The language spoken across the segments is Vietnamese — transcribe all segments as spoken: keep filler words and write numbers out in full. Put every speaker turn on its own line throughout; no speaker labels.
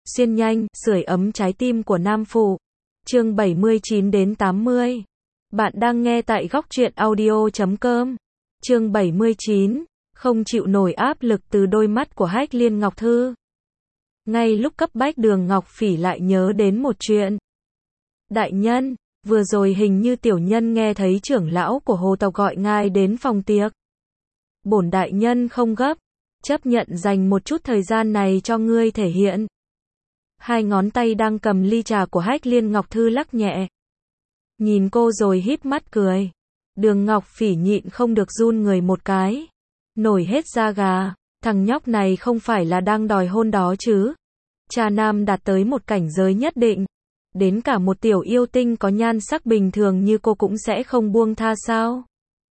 xuyên nhanh, sưởi ấm trái tim của nam phụ. Chương bảy mươi chín đến tám mươi. Bạn đang nghe tại góc truyện audio chấm com. Chương bảy mươi chín. Không chịu nổi áp lực từ đôi mắt của Hách Liên Ngọc Thư. Ngay lúc cấp bách, Đường Ngọc Phỉ lại nhớ đến một chuyện. Đại nhân, vừa rồi hình như tiểu nhân nghe thấy trưởng lão của hồ tộc gọi ngài đến phòng tiệc. Bổn đại nhân không gấp, chấp nhận dành một chút thời gian này cho ngươi thể hiện. Hai ngón tay đang cầm ly trà của Hách Liên Ngọc Thư lắc nhẹ. Nhìn cô rồi híp mắt cười. Đường Ngọc Phỉ nhịn không được run người một cái. Nổi hết da gà, thằng nhóc này không phải là đang đòi hôn đó chứ. Cha nam đạt tới một cảnh giới nhất định. Đến cả một tiểu yêu tinh có nhan sắc bình thường như cô cũng sẽ không buông tha sao?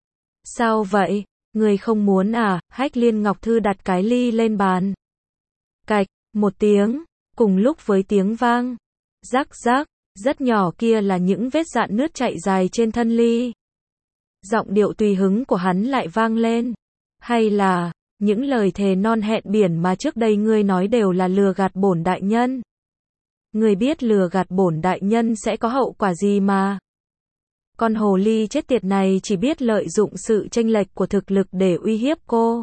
Sao vậy? Người không muốn à? Hách Liên Ngọc Thư đặt cái ly lên bàn. Cạch, một tiếng, cùng lúc với tiếng vang. Rắc rắc, rất nhỏ kia là những vết rạn nứt chạy dài trên thân ly. Giọng điệu tùy hứng của hắn lại vang lên. Hay là, những lời thề non hẹn biển mà trước đây ngươi nói đều là lừa gạt bổn đại nhân? Ngươi biết lừa gạt bổn đại nhân sẽ có hậu quả gì mà. Con hồ ly chết tiệt này chỉ biết lợi dụng sự chênh lệch của thực lực để uy hiếp cô.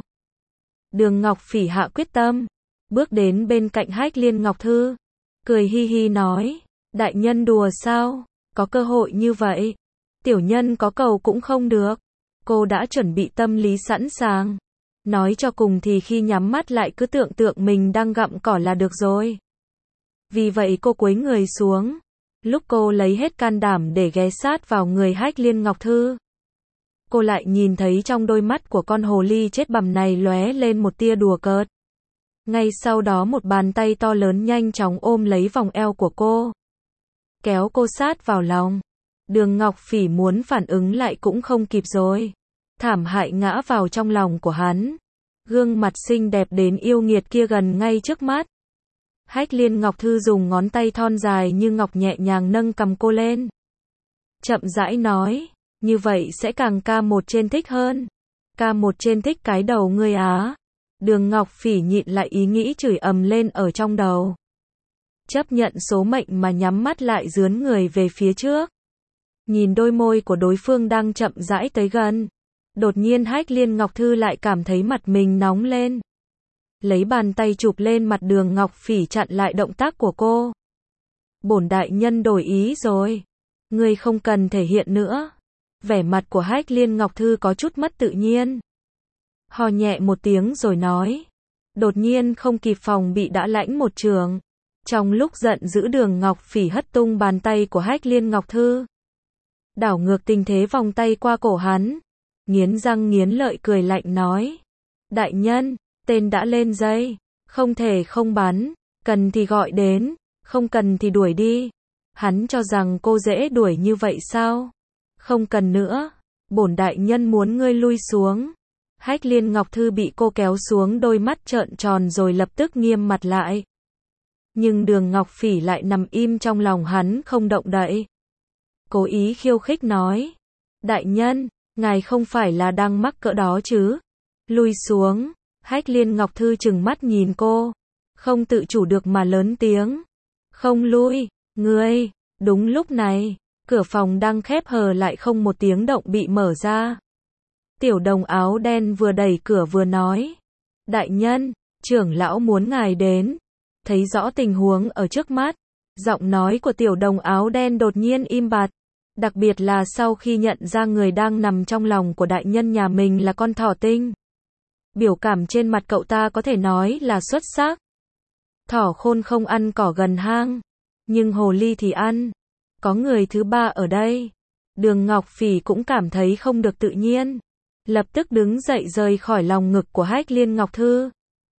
Đường Ngọc Phỉ hạ quyết tâm, bước đến bên cạnh Hách Liên Ngọc Thư, cười hi hi nói, đại nhân đùa sao, có cơ hội như vậy, tiểu nhân có cầu cũng không được. Cô đã chuẩn bị tâm lý sẵn sàng. Nói cho cùng thì khi nhắm mắt lại cứ tưởng tượng mình đang gặm cỏ là được rồi. Vì vậy cô cúi người xuống. Lúc cô lấy hết can đảm để ghé sát vào người Hách Liên Ngọc Thư, cô lại nhìn thấy trong đôi mắt của con hồ ly chết bầm này lóe lên một tia đùa cợt. Ngay sau đó một bàn tay to lớn nhanh chóng ôm lấy vòng eo của cô, kéo cô sát vào lòng. Đường Ngọc Phỉ muốn phản ứng lại cũng không kịp rồi. Thảm hại ngã vào trong lòng của hắn. Gương mặt xinh đẹp đến yêu nghiệt kia gần ngay trước mắt. Hách Liên Ngọc Thư dùng ngón tay thon dài như ngọc nhẹ nhàng nâng cầm cô lên. Chậm rãi nói, như vậy sẽ càng ca một trên thích hơn. Ca một trên thích cái đầu ngươi á. Đường Ngọc Phỉ nhịn lại ý nghĩ chửi ầm lên ở trong đầu. Chấp nhận số mệnh mà nhắm mắt lại dướn người về phía trước. Nhìn đôi môi của đối phương đang chậm rãi tới gần. Đột nhiên Hách Liên Ngọc Thư lại cảm thấy mặt mình nóng lên. Lấy bàn tay chụp lên mặt Đường Ngọc Phỉ chặn lại động tác của cô. Bổn đại nhân đổi ý rồi. Ngươi không cần thể hiện nữa. Vẻ mặt của Hách Liên Ngọc Thư có chút mất tự nhiên. Hò nhẹ một tiếng rồi nói. Đột nhiên không kịp phòng bị đã lãnh một trường. Trong lúc giận dữ Đường Ngọc Phỉ hất tung bàn tay của Hách Liên Ngọc Thư. Đảo ngược tình thế vòng tay qua cổ hắn. Nghiến răng nghiến lợi cười lạnh nói. Đại nhân, tên đã lên dây. Không thể không bắn. Cần thì gọi đến. Không cần thì đuổi đi. Hắn cho rằng cô dễ đuổi như vậy sao? Không cần nữa. Bổn đại nhân muốn ngươi lui xuống. Hách Liên Ngọc Thư bị cô kéo xuống, đôi mắt trợn tròn rồi lập tức nghiêm mặt lại. Nhưng Đường Ngọc Phỉ lại nằm im trong lòng hắn không động đậy. Cố ý khiêu khích nói. Đại nhân, ngài không phải là đang mắc cỡ đó chứ? Lui xuống. Hách Liên Ngọc Thư trừng mắt nhìn cô. Không tự chủ được mà lớn tiếng. Không lui. Ngươi. Đúng lúc này, cửa phòng đang khép hờ lại không một tiếng động bị mở ra. Tiểu đồng áo đen vừa đẩy cửa vừa nói. Đại nhân, trưởng lão muốn ngài đến. Thấy rõ tình huống ở trước mắt. Giọng nói của tiểu đồng áo đen đột nhiên im bặt. Đặc biệt là sau khi nhận ra người đang nằm trong lòng của đại nhân nhà mình là con thỏ tinh. Biểu cảm trên mặt cậu ta có thể nói là xuất sắc. Thỏ khôn không ăn cỏ gần hang, nhưng hồ ly thì ăn. Có người thứ ba ở đây. Đường Ngọc Phỉ cũng cảm thấy không được tự nhiên. Lập tức đứng dậy rời khỏi lòng ngực của Hách Liên Ngọc Thư.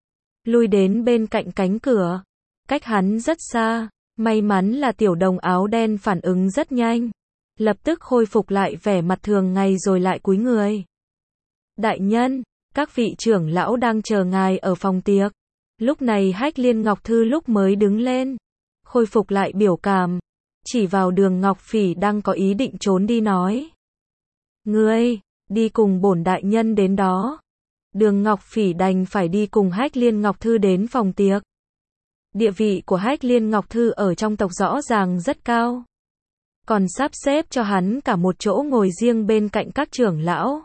Lui đến bên cạnh cánh cửa. Cách hắn rất xa. May mắn là tiểu đồng áo đen phản ứng rất nhanh. Lập tức khôi phục lại vẻ mặt thường ngày rồi lại cúi người. Đại nhân, các vị trưởng lão đang chờ ngài ở phòng tiệc. Lúc này Hách Liên Ngọc Thư lúc mới đứng lên. Khôi phục lại biểu cảm. Chỉ vào Đường Ngọc Phỉ đang có ý định trốn đi nói. Ngươi, đi cùng bổn đại nhân đến đó. Đường Ngọc Phỉ đành phải đi cùng Hách Liên Ngọc Thư đến phòng tiệc. Địa vị của Hách Liên Ngọc Thư ở trong tộc rõ ràng rất cao. Còn sắp xếp cho hắn cả một chỗ ngồi riêng bên cạnh các trưởng lão.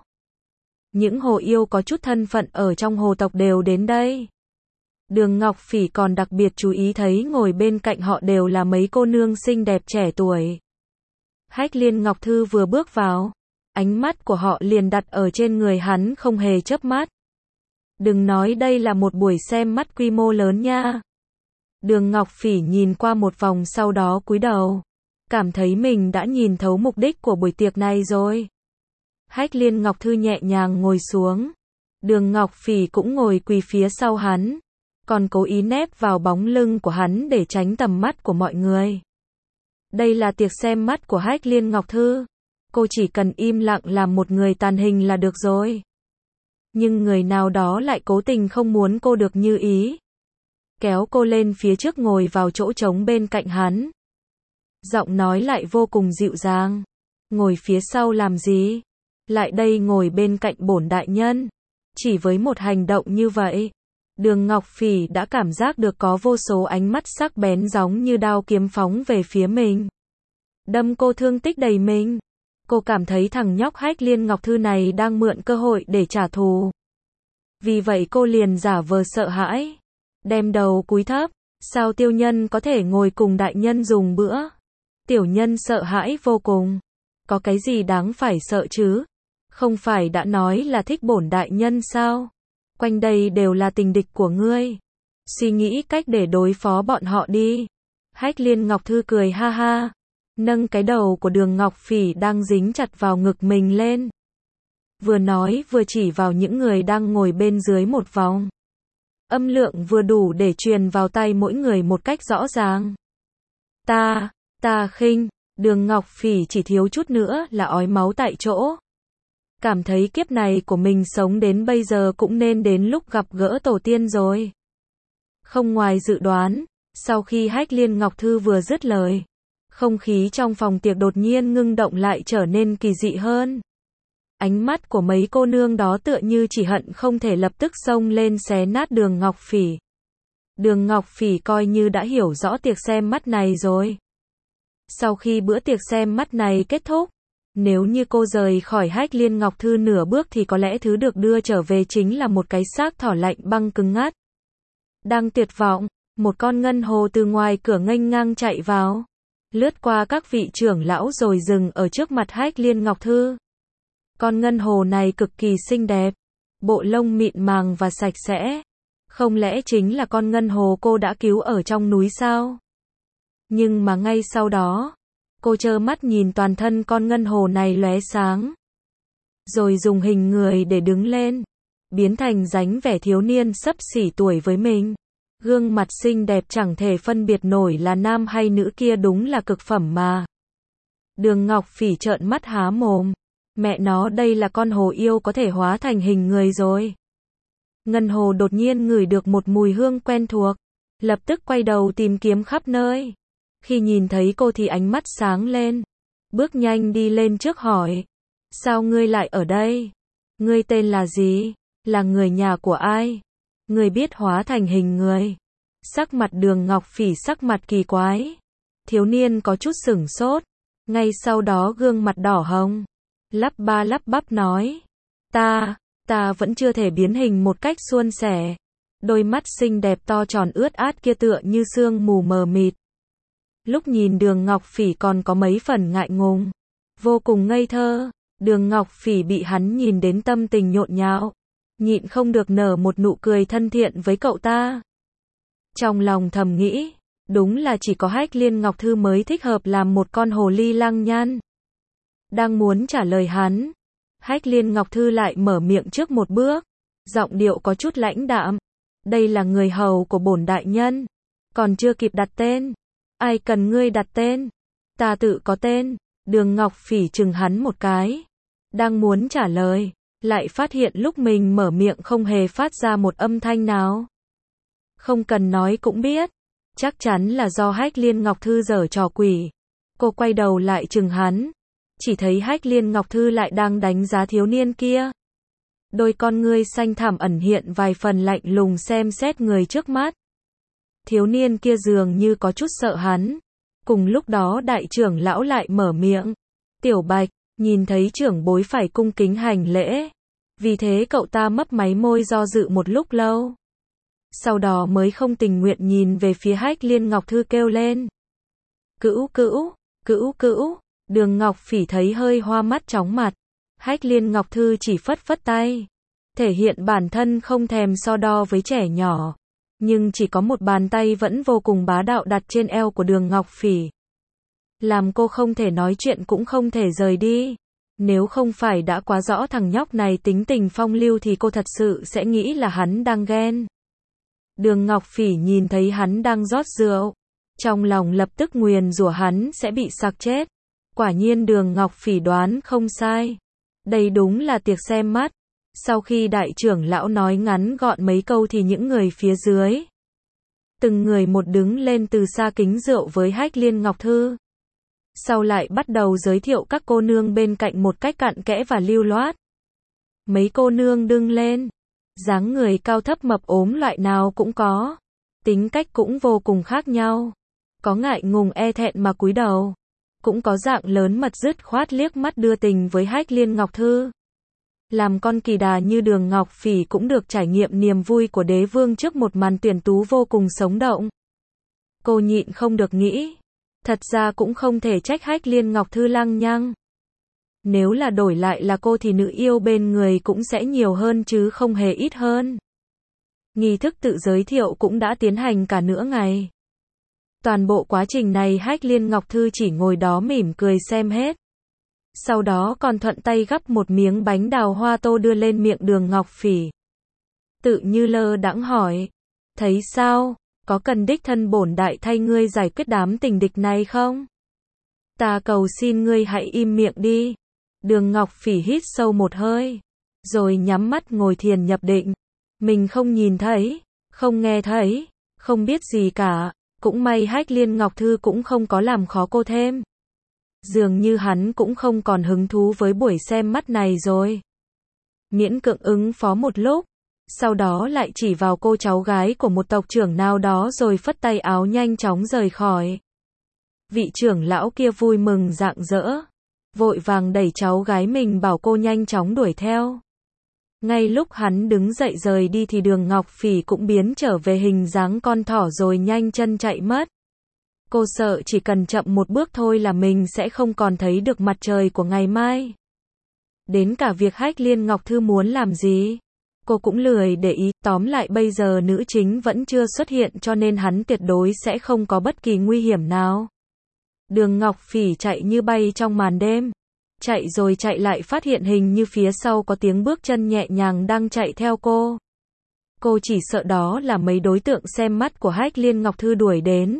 Những hồ yêu có chút thân phận ở trong hồ tộc đều đến đây. Đường Ngọc Phỉ còn đặc biệt chú ý thấy ngồi bên cạnh họ đều là mấy cô nương xinh đẹp trẻ tuổi. Hách Liên Ngọc Thư vừa bước vào, ánh mắt của họ liền đặt ở trên người hắn không hề chớp mắt. Đừng nói đây là một buổi xem mắt quy mô lớn nha. Đường Ngọc Phỉ nhìn qua một vòng sau đó cúi đầu, cảm thấy mình đã nhìn thấu mục đích của buổi tiệc này rồi. Hách Liên Ngọc Thư nhẹ nhàng ngồi xuống. Đường Ngọc Phỉ cũng ngồi quỳ phía sau hắn, còn cố ý nép vào bóng lưng của hắn để tránh tầm mắt của mọi người. Đây là tiệc xem mắt của Hách Liên Ngọc Thư. Cô chỉ cần im lặng làm một người tàn hình là được rồi. Nhưng người nào đó lại cố tình không muốn cô được như ý. Kéo cô lên phía trước ngồi vào chỗ trống bên cạnh hắn. Giọng nói lại vô cùng dịu dàng. Ngồi phía sau làm gì? Lại đây ngồi bên cạnh bổn đại nhân. Chỉ với một hành động như vậy, Đường Ngọc Phỉ đã cảm giác được có vô số ánh mắt sắc bén giống như đao kiếm phóng về phía mình. Đâm cô thương tích đầy mình. Cô cảm thấy thằng nhóc Hách Liên Ngọc Thư này đang mượn cơ hội để trả thù. Vì vậy cô liền giả vờ sợ hãi, đem đầu cúi thấp. Sao tiểu nhân có thể ngồi cùng đại nhân dùng bữa? Tiểu nhân sợ hãi vô cùng. Có cái gì đáng phải sợ chứ? Không phải đã nói là thích bổn đại nhân sao? Quanh đây đều là tình địch của ngươi. Suy nghĩ cách để đối phó bọn họ đi. Hách Liên Ngọc Thư cười ha ha, nâng cái đầu của Đường Ngọc Phỉ đang dính chặt vào ngực mình lên. Vừa nói vừa chỉ vào những người đang ngồi bên dưới một vòng. Âm lượng vừa đủ để truyền vào tay mỗi người một cách rõ ràng. Ta, ta khinh. Đường Ngọc Phỉ chỉ thiếu chút nữa là ói máu tại chỗ. Cảm thấy kiếp này của mình sống đến bây giờ cũng nên đến lúc gặp gỡ tổ tiên rồi. Không ngoài dự đoán, sau khi Hách Liên Ngọc Thư vừa dứt lời, không khí trong phòng tiệc đột nhiên ngưng động lại trở nên kỳ dị hơn. Ánh mắt của mấy cô nương đó tựa như chỉ hận không thể lập tức xông lên xé nát Đường Ngọc Phỉ. Đường Ngọc Phỉ coi như đã hiểu rõ tiệc xem mắt này rồi. Sau khi bữa tiệc xem mắt này kết thúc, nếu như cô rời khỏi Hách Liên Ngọc Thư nửa bước thì có lẽ thứ được đưa trở về chính là một cái xác thỏ lạnh băng cứng ngắt. Đang tuyệt vọng, một con ngân hồ từ ngoài cửa nghênh ngang chạy vào, lướt qua các vị trưởng lão rồi dừng ở trước mặt Hách Liên Ngọc Thư. Con ngân hồ này cực kỳ xinh đẹp, bộ lông mịn màng và sạch sẽ. Không lẽ chính là con ngân hồ cô đã cứu ở trong núi sao? Nhưng mà ngay sau đó, cô trơ mắt nhìn toàn thân con ngân hồ này lóe sáng. Rồi dùng hình người để đứng lên, biến thành dáng vẻ thiếu niên xấp xỉ tuổi với mình. Gương mặt xinh đẹp chẳng thể phân biệt nổi là nam hay nữ kia đúng là cực phẩm mà. Đường Ngọc Phỉ trợn mắt há mồm. Mẹ nó, đây là con hồ yêu có thể hóa thành hình người rồi. Ngân hồ đột nhiên ngửi được một mùi hương quen thuộc, lập tức quay đầu tìm kiếm khắp nơi. Khi nhìn thấy cô thì ánh mắt sáng lên, bước nhanh đi lên trước hỏi. Sao ngươi lại ở đây? Ngươi tên là gì? Là người nhà của ai? Ngươi biết hóa thành hình người? Sắc mặt Đường Ngọc Phỉ sắc mặt kỳ quái. Thiếu niên có chút sửng sốt, ngay sau đó gương mặt đỏ hồng, lắp ba lắp bắp nói. Ta, ta vẫn chưa thể biến hình một cách suôn sẻ. Đôi mắt xinh đẹp to tròn ướt át kia tựa như sương mù mờ mịt. Lúc nhìn Đường Ngọc Phỉ còn có mấy phần ngại ngùng, vô cùng ngây thơ. Đường Ngọc Phỉ bị hắn nhìn đến tâm tình nhộn nhạo, nhịn không được nở một nụ cười thân thiện với cậu ta. Trong lòng thầm nghĩ, đúng là chỉ có Hách Liên Ngọc Thư mới thích hợp làm một con hồ ly lăng nhăng. Đang muốn trả lời hắn, Hách Liên Ngọc Thư lại mở miệng trước một bước, giọng điệu có chút lãnh đạm. Đây là người hầu của bổn đại nhân, còn chưa kịp đặt tên. Ai cần ngươi đặt tên? Ta tự có tên. Đường Ngọc Phỉ chừng hắn một cái, đang muốn trả lời, lại phát hiện lúc mình mở miệng không hề phát ra một âm thanh nào. Không cần nói cũng biết, chắc chắn là do Hách Liên Ngọc Thư giở trò quỷ. Cô quay đầu lại chừng hắn, chỉ thấy Hách Liên Ngọc Thư lại đang đánh giá thiếu niên kia. Đôi con ngươi xanh thẳm ẩn hiện vài phần lạnh lùng xem xét người trước mắt. Thiếu niên kia dường như có chút sợ hắn. Cùng lúc đó đại trưởng lão lại mở miệng. Tiểu Bạch, nhìn thấy trưởng bối phải cung kính hành lễ. Vì thế cậu ta mấp máy môi do dự một lúc lâu. Sau đó mới không tình nguyện nhìn về phía Hách Liên Ngọc Thư kêu lên. Cữu cữu, cữu cữu, Đường Ngọc Phỉ thấy hơi hoa mắt chóng mặt. Hách Liên Ngọc Thư chỉ phất phất tay. Thể hiện bản thân không thèm so đo với trẻ nhỏ. Nhưng chỉ có một bàn tay vẫn vô cùng bá đạo đặt trên eo của Đường Ngọc Phỉ. Làm cô không thể nói chuyện cũng không thể rời đi. Nếu không phải đã quá rõ thằng nhóc này tính tình phong lưu thì cô thật sự sẽ nghĩ là hắn đang ghen. Đường Ngọc Phỉ nhìn thấy hắn đang rót rượu. Trong lòng lập tức nguyền rủa hắn sẽ bị sặc chết. Quả nhiên Đường Ngọc Phỉ đoán không sai. Đây đúng là tiệc xem mắt. Sau khi đại trưởng lão nói ngắn gọn mấy câu thì những người phía dưới. Từng người một đứng lên từ xa kính rượu với Hách Liên Ngọc Thư. Sau lại bắt đầu giới thiệu các cô nương bên cạnh một cách cặn kẽ và lưu loát. Mấy cô nương đứng lên. Dáng người cao thấp mập ốm loại nào cũng có. Tính cách cũng vô cùng khác nhau. Có ngại ngùng e thẹn mà cúi đầu. Cũng có dạng lớn mật dứt khoát liếc mắt đưa tình với Hách Liên Ngọc Thư. Làm con kỳ đà như Đường Ngọc Phỉ cũng được trải nghiệm niềm vui của đế vương trước một màn tuyển tú vô cùng sống động. Cô nhịn không được nghĩ. Thật ra cũng không thể trách Hách Liên Ngọc Thư lăng nhăng. Nếu là đổi lại là cô thì nữ yêu bên người cũng sẽ nhiều hơn chứ không hề ít hơn. Nghi thức tự giới thiệu cũng đã tiến hành cả nửa ngày. Toàn bộ quá trình này Hách Liên Ngọc Thư chỉ ngồi đó mỉm cười xem hết. Sau đó còn thuận tay gắp một miếng bánh đào hoa tô đưa lên miệng Đường Ngọc Phỉ. Tự như lơ đãng hỏi. Thấy sao? Có cần đích thân bổn đại thay ngươi giải quyết đám tình địch này không? Ta cầu xin ngươi hãy im miệng đi. Đường Ngọc Phỉ hít sâu một hơi. Rồi nhắm mắt ngồi thiền nhập định. Mình không nhìn thấy, không nghe thấy, không biết gì cả. Cũng may Hách Liên Ngọc Thư cũng không có làm khó cô thêm. Dường như hắn cũng không còn hứng thú với buổi xem mắt này rồi. Miễn cưỡng ứng phó một lúc. Sau đó lại chỉ vào cô cháu gái của một tộc trưởng nào đó rồi phất tay áo nhanh chóng rời khỏi. Vị trưởng lão kia vui mừng rạng rỡ. Vội vàng đẩy cháu gái mình bảo cô nhanh chóng đuổi theo. Ngay lúc hắn đứng dậy rời đi thì Đường Ngọc Phỉ cũng biến trở về hình dáng con thỏ rồi nhanh chân chạy mất. Cô sợ chỉ cần chậm một bước thôi là mình sẽ không còn thấy được mặt trời của ngày mai. Đến cả việc Hách Liên Ngọc Thư muốn làm gì, cô cũng lười để ý. Tóm lại bây giờ nữ chính vẫn chưa xuất hiện cho nên hắn tuyệt đối sẽ không có bất kỳ nguy hiểm nào. Đường Ngọc Phỉ chạy như bay trong màn đêm. Chạy rồi chạy lại phát hiện hình như phía sau có tiếng bước chân nhẹ nhàng đang chạy theo cô. Cô chỉ sợ đó là mấy đối tượng xem mắt của Hách Liên Ngọc Thư đuổi đến.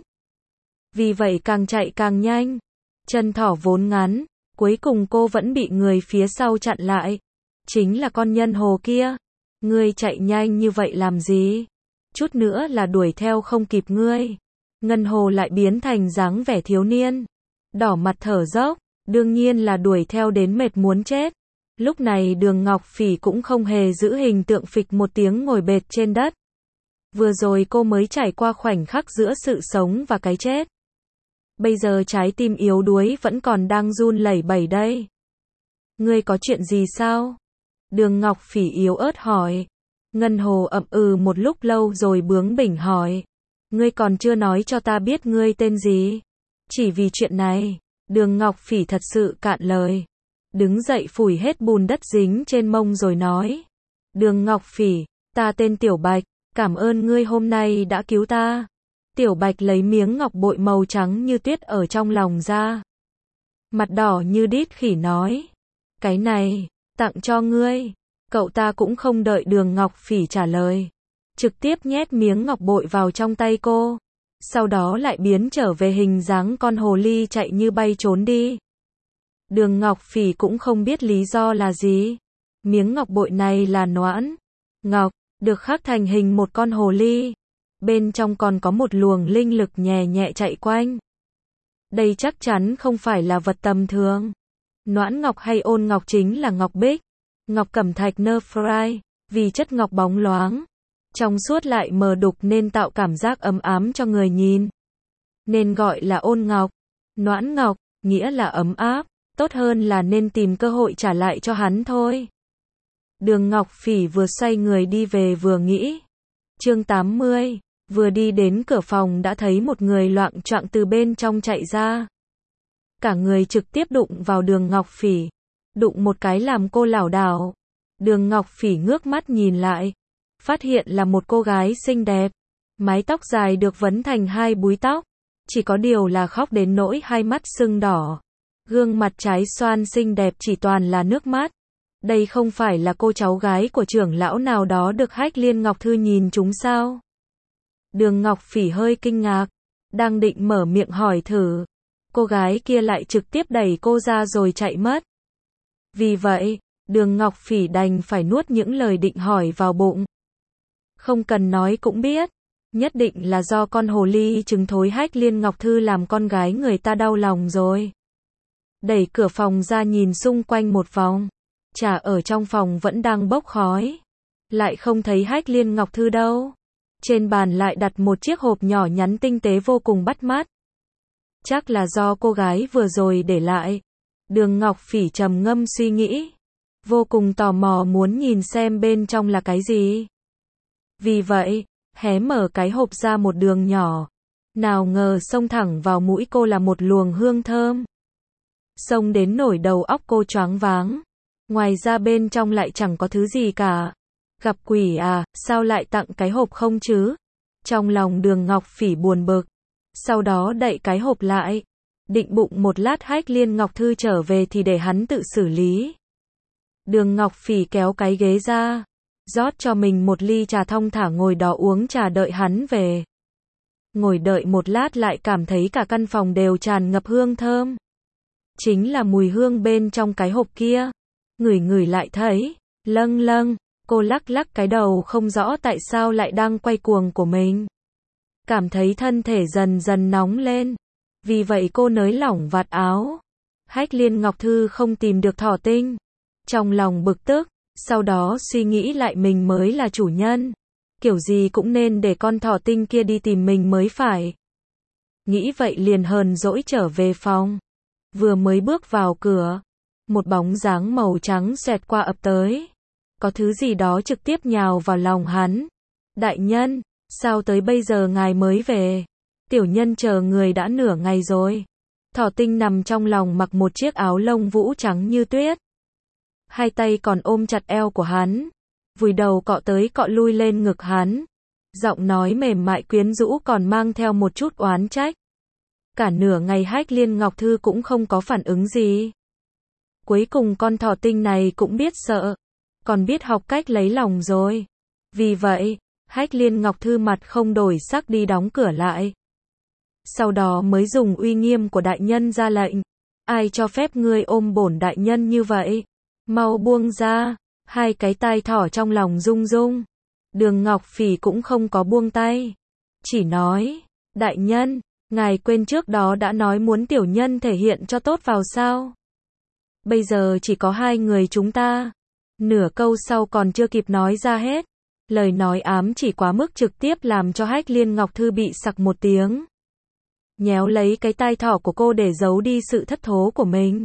Vì vậy càng chạy càng nhanh. Chân thỏ vốn ngắn, cuối cùng cô vẫn bị người phía sau chặn lại. Chính là con nhân hồ kia. Ngươi chạy nhanh như vậy làm gì? Chút nữa là đuổi theo không kịp ngươi. Ngân hồ lại biến thành dáng vẻ thiếu niên. Đỏ mặt thở dốc. Đương nhiên là đuổi theo đến mệt muốn chết. Lúc này Đường Ngọc Phỉ cũng không hề giữ hình tượng phịch một tiếng ngồi bệt trên đất. Vừa rồi cô mới trải qua khoảnh khắc giữa sự sống và cái chết. Bây giờ trái tim yếu đuối vẫn còn đang run lẩy bẩy đây. Ngươi có chuyện gì sao? Đường Ngọc Phỉ yếu ớt hỏi. Ngân hồ ậm ừ một lúc lâu rồi bướng bỉnh hỏi. Ngươi còn chưa nói cho ta biết ngươi tên gì? Chỉ vì chuyện này. Đường Ngọc Phỉ thật sự cạn lời. Đứng dậy phủi hết bùn đất dính trên mông rồi nói. Đường Ngọc Phỉ, ta tên Tiểu Bạch, cảm ơn ngươi hôm nay đã cứu ta. Tiểu Bạch lấy miếng ngọc bội màu trắng như tuyết ở trong lòng ra. Mặt đỏ như đít khỉ nói. Cái này, tặng cho ngươi. Cậu ta cũng không đợi Đường Ngọc Phỉ trả lời. Trực tiếp nhét miếng ngọc bội vào trong tay cô. Sau đó lại biến trở về hình dáng con hồ ly chạy như bay trốn đi. Đường Ngọc Phỉ cũng không biết lý do là gì. Miếng ngọc bội này là noãn ngọc, được khắc thành hình một con hồ ly. Bên trong còn có một luồng linh lực nhẹ nhẹ chạy quanh. Đây chắc chắn không phải là vật tầm thường. Noãn ngọc hay ôn ngọc chính là ngọc bích, ngọc cẩm thạch nơ phrai, vì chất ngọc bóng loáng. trong suốt lại mờ đục nên tạo cảm giác ấm ám cho người nhìn. Nên gọi là ôn ngọc, noãn ngọc, nghĩa là ấm áp, tốt hơn là nên tìm cơ hội trả lại cho hắn thôi. Đường Ngọc Phỉ vừa xoay người đi về vừa nghĩ. Chương tám mươi, vừa đi đến cửa phòng đã thấy một người loạng choạng từ bên trong chạy ra. Cả người trực tiếp đụng vào Đường Ngọc Phỉ, đụng một cái làm cô lảo đảo. Đường Ngọc Phỉ ngước mắt nhìn lại, phát hiện là một cô gái xinh đẹp, mái tóc dài được vấn thành hai búi tóc, chỉ có điều là khóc đến nỗi hai mắt sưng đỏ. Gương mặt trái xoan xinh đẹp chỉ toàn là nước mắt. Đây không phải là cô cháu gái của trưởng lão nào đó được Hách Liên Ngọc Thư nhìn chúng sao? Đường Ngọc Phỉ hơi kinh ngạc, đang định mở miệng hỏi thử, cô gái kia lại trực tiếp đẩy cô ra rồi chạy mất. Vì vậy, Đường Ngọc Phỉ đành phải nuốt những lời định hỏi vào bụng. Không cần nói cũng biết, nhất định là do con hồ ly trứng thối Hách Liên Ngọc Thư làm con gái người ta đau lòng rồi. Đẩy cửa phòng ra nhìn xung quanh một vòng, trà ở trong phòng vẫn đang bốc khói, lại không thấy Hách Liên Ngọc Thư đâu. Trên bàn lại đặt một chiếc hộp nhỏ nhắn tinh tế vô cùng bắt mắt. Chắc là do cô gái vừa rồi để lại. Đường Ngọc Phỉ trầm ngâm suy nghĩ, vô cùng tò mò muốn nhìn xem bên trong là cái gì. Vì vậy, hé mở cái hộp ra một đường nhỏ. Nào ngờ xông thẳng vào mũi cô là một luồng hương thơm. Xông đến nổi đầu óc cô choáng váng. Ngoài ra bên trong lại chẳng có thứ gì cả. Gặp quỷ à, sao lại tặng cái hộp không chứ? Trong lòng Đường Ngọc Phỉ buồn bực. Sau đó đậy cái hộp lại. Định bụng một lát Hách Liên Ngọc Thư trở về thì để hắn tự xử lý. Đường Ngọc Phỉ kéo cái ghế ra, rót cho mình một ly trà thong thả ngồi đó uống trà đợi hắn về. Ngồi đợi một lát lại cảm thấy cả căn phòng đều tràn ngập hương thơm. Chính là mùi hương bên trong cái hộp kia. Ngửi ngửi lại thấy, lâng lâng, cô lắc lắc cái đầu không rõ tại sao lại đang quay cuồng của mình. Cảm thấy thân thể dần dần nóng lên. Vì vậy cô nới lỏng vạt áo. Hách Liên Ngọc Thư không tìm được thỏ tinh. Trong lòng bực tức, sau đó suy nghĩ lại mình mới là chủ nhân. Kiểu gì cũng nên để con thỏ tinh kia đi tìm mình mới phải. Nghĩ vậy liền hờn dỗi trở về phòng. Vừa mới bước vào cửa, một bóng dáng màu trắng xẹt qua ập tới. Có thứ gì đó trực tiếp nhào vào lòng hắn. Đại nhân, sao tới bây giờ ngài mới về? Tiểu nhân chờ người đã nửa ngày rồi. Thỏ tinh nằm trong lòng mặc một chiếc áo lông vũ trắng như tuyết. Hai tay còn ôm chặt eo của hắn. Vùi đầu cọ tới cọ lui lên ngực hắn. Giọng nói mềm mại quyến rũ còn mang theo một chút oán trách. Cả nửa ngày Hách Liên Ngọc Thư cũng không có phản ứng gì. Cuối cùng con thỏ tinh này cũng biết sợ. Còn biết học cách lấy lòng rồi. Vì vậy, Hách Liên Ngọc Thư mặt không đổi sắc đi đóng cửa lại. Sau đó mới dùng uy nghiêm của đại nhân ra lệnh. Ai cho phép ngươi ôm bổn đại nhân như vậy? Mau buông ra. Hai cái tai thỏ trong lòng rung rung. Đường Ngọc Phỉ cũng không có buông tay. Chỉ nói, đại nhân, ngài quên trước đó đã nói muốn tiểu nhân thể hiện cho tốt vào sao? Bây giờ chỉ có hai người chúng ta. Nửa câu sau còn chưa kịp nói ra hết. Lời nói ám chỉ quá mức trực tiếp làm cho Hách Liên Ngọc Thư bị sặc một tiếng. Nhéo lấy cái tai thỏ của cô để giấu đi sự thất thố của mình.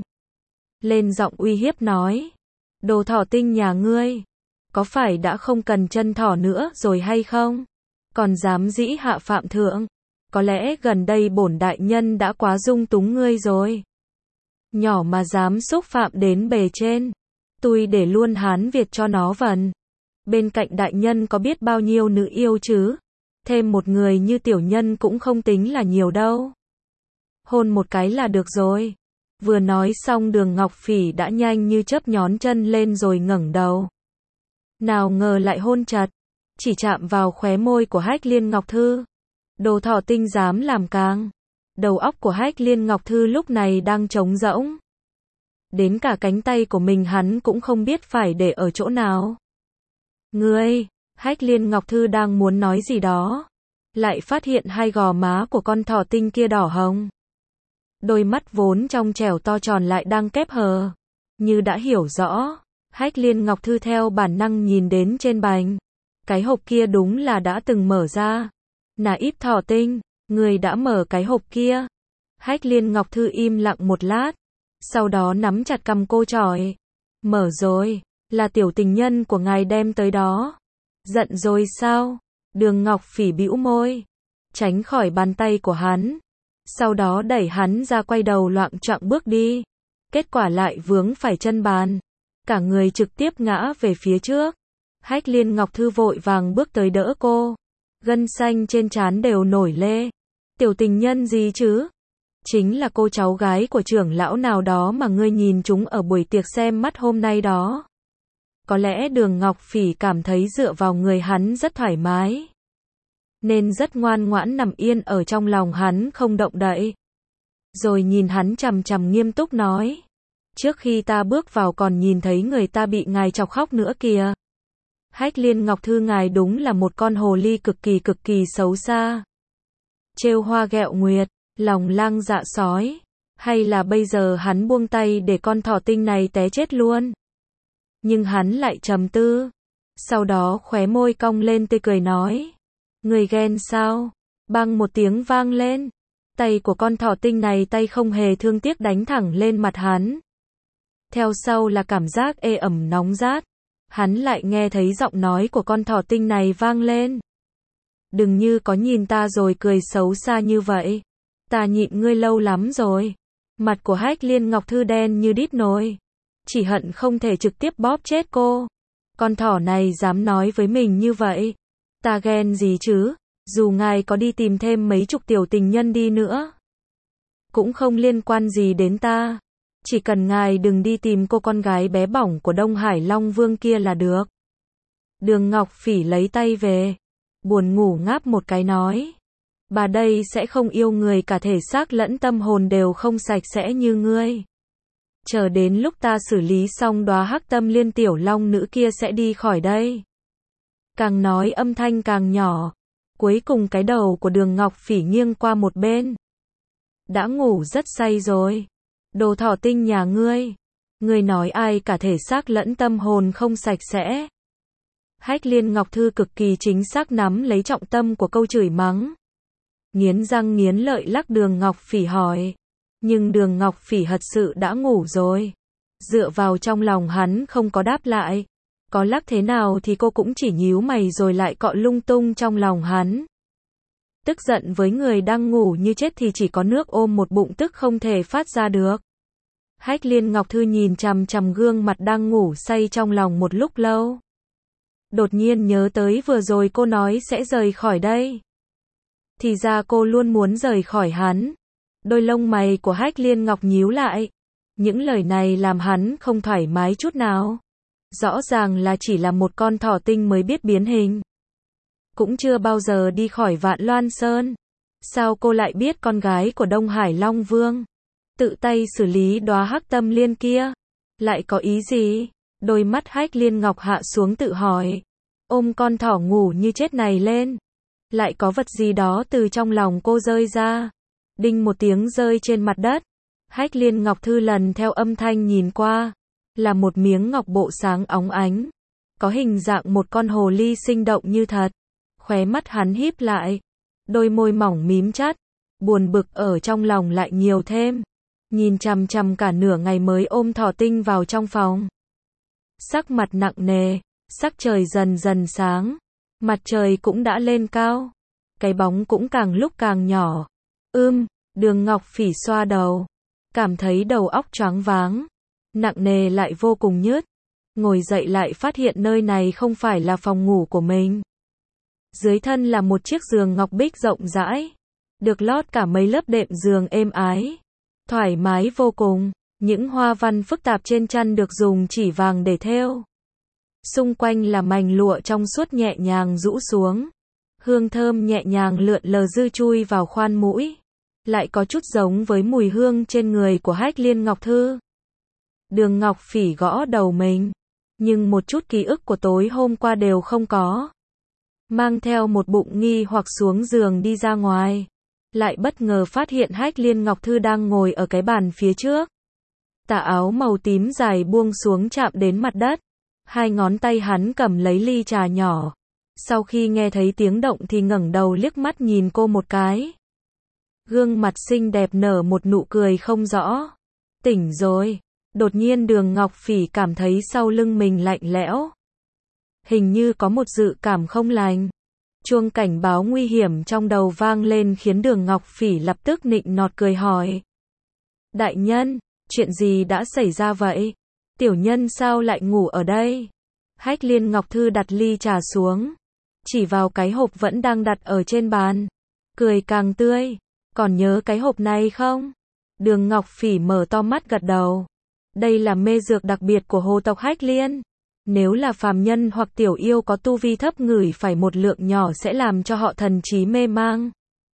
Lên giọng uy hiếp nói. Đồ thỏ tinh nhà ngươi. Có phải đã không cần chân thỏ nữa rồi hay không? Còn dám dĩ hạ phạm thượng. Có lẽ gần đây bổn đại nhân đã quá dung túng ngươi rồi. Nhỏ mà dám xúc phạm đến bề trên. Tui để luôn Hán Việt cho nó vần. Bên cạnh đại nhân có biết bao nhiêu nữ yêu chứ? Thêm một người như tiểu nhân cũng không tính là nhiều đâu. Hôn một cái là được rồi. Vừa nói xong Đường Ngọc Phỉ đã nhanh như chớp nhón chân lên rồi ngẩng đầu. Nào ngờ lại hôn chặt. Chỉ chạm vào khóe môi của Hách Liên Ngọc Thư. Đồ thỏ tinh dám làm càng. Đầu óc của Hách Liên Ngọc Thư lúc này đang trống rỗng. Đến cả cánh tay của mình hắn cũng không biết phải để ở chỗ nào. Ngươi, Hách Liên Ngọc Thư đang muốn nói gì đó. Lại phát hiện hai gò má của con thỏ tinh kia đỏ hồng. Đôi mắt vốn trong trẻo to tròn lại đang kép hờ. Như đã hiểu rõ, Hách Liên Ngọc Thư theo bản năng nhìn đến trên bàn. Cái hộp kia đúng là đã từng mở ra. Nà Íp Thọ Tinh, người đã mở cái hộp kia. Hách Liên Ngọc Thư im lặng một lát, sau đó nắm chặt cầm cô trỏi. Mở rồi, là tiểu tình nhân của ngài đem tới đó. Giận rồi sao? Đường Ngọc Phỉ bĩu môi, tránh khỏi bàn tay của hắn. Sau đó đẩy hắn ra, quay đầu loạng choạng bước đi. Kết quả lại vướng phải chân bàn. Cả người trực tiếp ngã về phía trước. Hách Liên Ngọc Thư vội vàng bước tới đỡ cô. Gân xanh trên trán đều nổi lê. Tiểu tình nhân gì chứ? Chính là cô cháu gái của trưởng lão nào đó mà ngươi nhìn chúng ở buổi tiệc xem mắt hôm nay đó. Có lẽ Đường Ngọc Phỉ cảm thấy dựa vào người hắn rất thoải mái, nên rất ngoan ngoãn nằm yên ở trong lòng hắn không động đậy. Rồi nhìn hắn chằm chằm nghiêm túc nói. Trước khi ta bước vào còn nhìn thấy người ta bị ngài chọc khóc nữa kìa. Hách Liên Ngọc Thư, ngài đúng là một con hồ ly cực kỳ cực kỳ xấu xa. Trêu hoa ghẹo nguyệt, lòng lang dạ sói. Hay là bây giờ hắn buông tay để con thỏ tinh này té chết luôn? Nhưng hắn lại trầm tư. Sau đó khóe môi cong lên tươi cười nói. Người ghen sao? Bang một tiếng vang lên. Tay của con thỏ tinh này tay không hề thương tiếc đánh thẳng lên mặt hắn. Theo sau là cảm giác ê ẩm nóng rát. Hắn lại nghe thấy giọng nói của con thỏ tinh này vang lên. Đừng như có nhìn ta rồi cười xấu xa như vậy. Ta nhịn ngươi lâu lắm rồi. Mặt của Hách Liên Ngọc Thư đen như đít nồi. Chỉ hận không thể trực tiếp bóp chết cô. Con thỏ này dám nói với mình như vậy. Ta ghen gì chứ? Dù ngài có đi tìm thêm mấy chục tiểu tình nhân đi nữa, cũng không liên quan gì đến ta. Chỉ cần ngài đừng đi tìm cô con gái bé bỏng của Đông Hải Long Vương kia là được. Đường Ngọc Phỉ lấy tay về, buồn ngủ ngáp một cái nói. Bà đây sẽ không yêu người cả thể xác lẫn tâm hồn đều không sạch sẽ như ngươi. Chờ đến lúc ta xử lý xong đóa hắc tâm liên tiểu long nữ kia sẽ đi khỏi đây. Càng nói âm thanh càng nhỏ. Cuối cùng cái đầu của Đường Ngọc Phỉ nghiêng qua một bên. Đã ngủ rất say rồi. Đồ thỏ tinh nhà ngươi. Ngươi nói ai cả thể xác lẫn tâm hồn không sạch sẽ. Hách Liên Ngọc Thư cực kỳ chính xác nắm lấy trọng tâm của câu chửi mắng. Nghiến răng nghiến lợi lắc Đường Ngọc Phỉ hỏi. Nhưng Đường Ngọc Phỉ thật sự đã ngủ rồi. Dựa vào trong lòng hắn không có đáp lại. Có lắc thế nào thì cô cũng chỉ nhíu mày rồi lại cọ lung tung trong lòng hắn. Tức giận với người đang ngủ như chết thì chỉ có nước ôm một bụng tức không thể phát ra được. Hách Liên Ngọc Thư nhìn chằm chằm gương mặt đang ngủ say trong lòng một lúc lâu. Đột nhiên nhớ tới vừa rồi cô nói sẽ rời khỏi đây. Thì ra cô luôn muốn rời khỏi hắn. Đôi lông mày của Hách Liên Ngọc nhíu lại. Những lời này làm hắn không thoải mái chút nào. Rõ ràng là chỉ là một con thỏ tinh mới biết biến hình. Cũng chưa bao giờ đi khỏi Vạn Loan Sơn. Sao cô lại biết con gái của Đông Hải Long Vương tự tay xử lý đóa hắc tâm liên kia? Lại có ý gì? Đôi mắt Hách Liên Ngọc hạ xuống tự hỏi. Ôm con thỏ ngủ như chết này lên. Lại có vật gì đó từ trong lòng cô rơi ra. Đinh một tiếng rơi trên mặt đất. Hách Liên Ngọc Thư lần theo âm thanh nhìn qua. Là một miếng ngọc bộ sáng óng ánh. Có hình dạng một con hồ ly sinh động như thật. Khóe mắt hắn híp lại. Đôi môi mỏng mím chặt. Buồn bực ở trong lòng lại nhiều thêm. Nhìn chằm chằm cả nửa ngày mới ôm thỏ tinh vào trong phòng. Sắc mặt nặng nề. Sắc trời dần dần sáng. Mặt trời cũng đã lên cao. Cái bóng cũng càng lúc càng nhỏ. Ưm, Đường Ngọc Phỉ xoa đầu. Cảm thấy đầu óc choáng váng. Nặng nề lại vô cùng nhức. Ngồi dậy lại phát hiện nơi này không phải là phòng ngủ của mình. Dưới thân là một chiếc giường ngọc bích rộng rãi. Được lót cả mấy lớp đệm giường êm ái. Thoải mái vô cùng. Những hoa văn phức tạp trên chăn được dùng chỉ vàng để thêu. Xung quanh là mành lụa trong suốt nhẹ nhàng rũ xuống. Hương thơm nhẹ nhàng lượn lờ dư chui vào khoan mũi. Lại có chút giống với mùi hương trên người của Hách Liên Ngọc Thư. Đường Ngọc Phỉ gõ đầu mình. Nhưng một chút ký ức của tối hôm qua đều không có. Mang theo một bụng nghi hoặc xuống giường đi ra ngoài. Lại bất ngờ phát hiện Hách Liên Ngọc Thư đang ngồi ở cái bàn phía trước. Tà áo màu tím dài buông xuống chạm đến mặt đất. Hai ngón tay hắn cầm lấy ly trà nhỏ. Sau khi nghe thấy tiếng động thì ngẩng đầu liếc mắt nhìn cô một cái. Gương mặt xinh đẹp nở một nụ cười không rõ. Tỉnh rồi. Đột nhiên Đường Ngọc Phỉ cảm thấy sau lưng mình lạnh lẽo. Hình như có một dự cảm không lành. Chuông cảnh báo nguy hiểm trong đầu vang lên khiến Đường Ngọc Phỉ lập tức nịnh nọt cười hỏi. Đại nhân, chuyện gì đã xảy ra vậy? Tiểu nhân sao lại ngủ ở đây? Hách Liên Ngọc Thư đặt ly trà xuống, chỉ vào cái hộp vẫn đang đặt ở trên bàn. Cười càng tươi. Còn nhớ cái hộp này không? Đường Ngọc Phỉ mở to mắt gật đầu. Đây là mê dược đặc biệt của hồ tộc Hách Liên. Nếu là phàm nhân hoặc tiểu yêu có tu vi thấp ngửi phải một lượng nhỏ sẽ làm cho họ thần trí mê mang.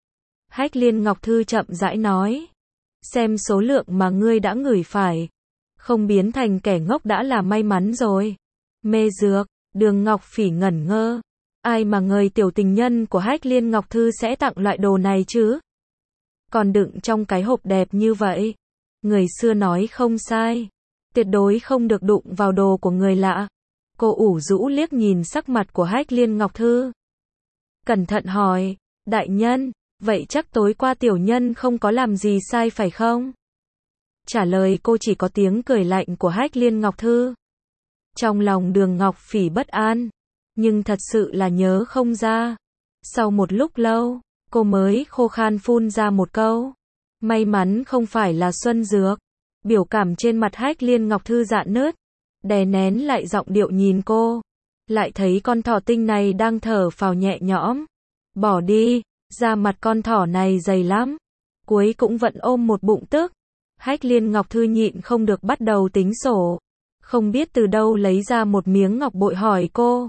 Hách Liên Ngọc Thư chậm rãi nói. Xem số lượng mà ngươi đã ngửi phải. Không biến thành kẻ ngốc đã là may mắn rồi. Mê dược, Đường Ngọc Phỉ ngẩn ngơ. Ai mà người tiểu tình nhân của Hách Liên Ngọc Thư sẽ tặng loại đồ này chứ? Còn đựng trong cái hộp đẹp như vậy. Người xưa nói không sai. Tuyệt đối không được đụng vào đồ của người lạ. Cô ủ rũ liếc nhìn sắc mặt của Hách Liên Ngọc Thư. Cẩn thận hỏi. Đại nhân, vậy chắc tối qua tiểu nhân không có làm gì sai phải không? Trả lời cô chỉ có tiếng cười lạnh của Hách Liên Ngọc Thư. Trong lòng Đường Ngọc Phỉ bất an. Nhưng thật sự là nhớ không ra. Sau một lúc lâu, cô mới khô khan phun ra một câu. May mắn không phải là xuân dược. Biểu cảm trên mặt Hách Liên Ngọc Thư rạn nứt. Đè nén lại giọng điệu nhìn cô. Lại thấy con thỏ tinh này đang thở phào nhẹ nhõm. Bỏ đi, da mặt con thỏ này dày lắm. Cuối cũng vẫn ôm một bụng tức. Hách Liên Ngọc Thư nhịn không được bắt đầu tính sổ. Không biết từ đâu lấy ra một miếng ngọc bội hỏi cô.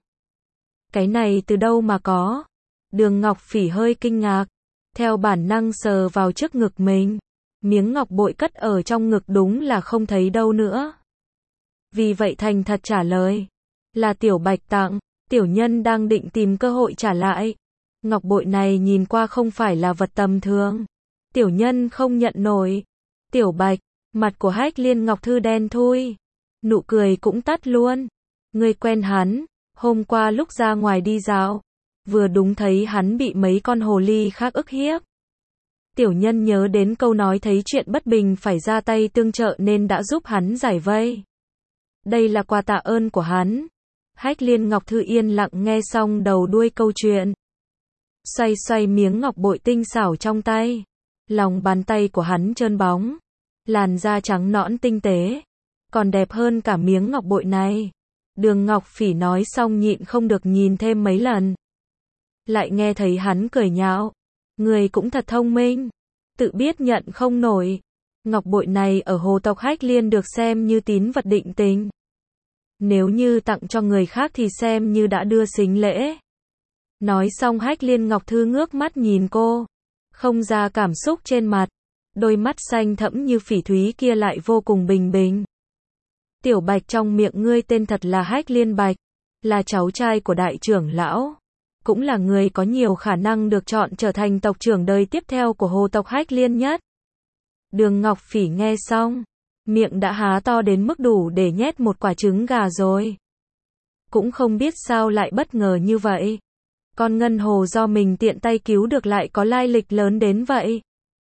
Cái này từ đâu mà có? Đường Ngọc Phỉ hơi kinh ngạc. Theo bản năng sờ vào trước ngực mình. Miếng ngọc bội cất ở trong ngực đúng là không thấy đâu nữa. Vì vậy thành thật trả lời. Là Tiểu Bạch tặng. Tiểu nhân đang định tìm cơ hội trả lại. Ngọc bội này nhìn qua không phải là vật tầm thường. Tiểu nhân không nhận nổi. Tiểu Bạch, mặt của Hách Liên Ngọc Thư đen thui. Nụ cười cũng tắt luôn. Ngươi quen hắn. Hôm qua lúc ra ngoài đi dạo. Vừa đúng thấy hắn bị mấy con hồ ly khác ức hiếp. Tiểu nhân nhớ đến câu nói thấy chuyện bất bình phải ra tay tương trợ nên đã giúp hắn giải vây. Đây là quà tạ ơn của hắn. Hách Liên Ngọc Thư yên lặng nghe xong đầu đuôi câu chuyện. Xoay xoay miếng ngọc bội tinh xảo trong tay. Lòng bàn tay của hắn trơn bóng. Làn da trắng nõn tinh tế. Còn đẹp hơn cả miếng ngọc bội này. Đường Ngọc Phỉ nói xong nhịn không được nhìn thêm mấy lần. Lại nghe thấy hắn cười nhạo. Người cũng thật thông minh. Tự biết nhận không nổi. Ngọc bội này ở hồ tộc Hách Liên được xem như tín vật định tình. Nếu như tặng cho người khác thì xem như đã đưa sính lễ. Nói xong Hách Liên Ngọc Thư ngước mắt nhìn cô. Không ra cảm xúc trên mặt. Đôi mắt xanh thẫm như phỉ thúy kia lại vô cùng bình bình. Tiểu Bạch trong miệng ngươi tên thật là Hách Liên Bạch. Là cháu trai của đại trưởng lão. Cũng là người có nhiều khả năng được chọn trở thành tộc trưởng đời tiếp theo của hồ tộc Hách Liên nhất. Đường Ngọc Phỉ nghe xong. Miệng đã há to đến mức đủ để nhét một quả trứng gà rồi. Cũng không biết sao lại bất ngờ như vậy. Con ngân hồ do mình tiện tay cứu được lại có lai lịch lớn đến vậy.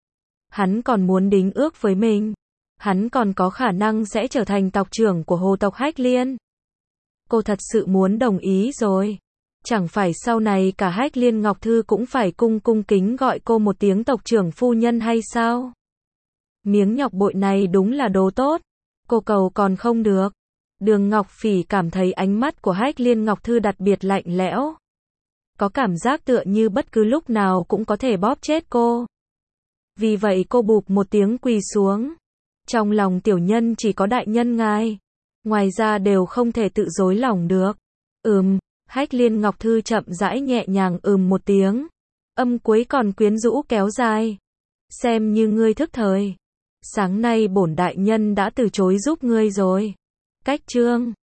Hắn còn muốn đính ước với mình. Hắn còn có khả năng sẽ trở thành tộc trưởng của hồ tộc Hách Liên. Cô thật sự muốn đồng ý rồi. Chẳng phải sau này cả Hách Liên Ngọc Thư cũng phải cung cung kính gọi cô một tiếng tộc trưởng phu nhân hay sao? Miếng ngọc bội này đúng là đồ tốt. Cô cầu còn không được. Đường Ngọc Phỉ cảm thấy ánh mắt của Hách Liên Ngọc Thư đặc biệt lạnh lẽo. Có cảm giác tựa như bất cứ lúc nào cũng có thể bóp chết cô. Vì vậy cô bụp một tiếng quỳ xuống. Trong lòng tiểu nhân chỉ có đại nhân ngài. Ngoài ra đều không thể tự dối lòng được. Ừm, Hách Liên Ngọc Thư chậm rãi nhẹ nhàng ừm một tiếng. Âm cuối còn quyến rũ kéo dài. Xem như ngươi thức thời. Sáng nay bổn đại nhân đã từ chối giúp ngươi rồi. Cách chương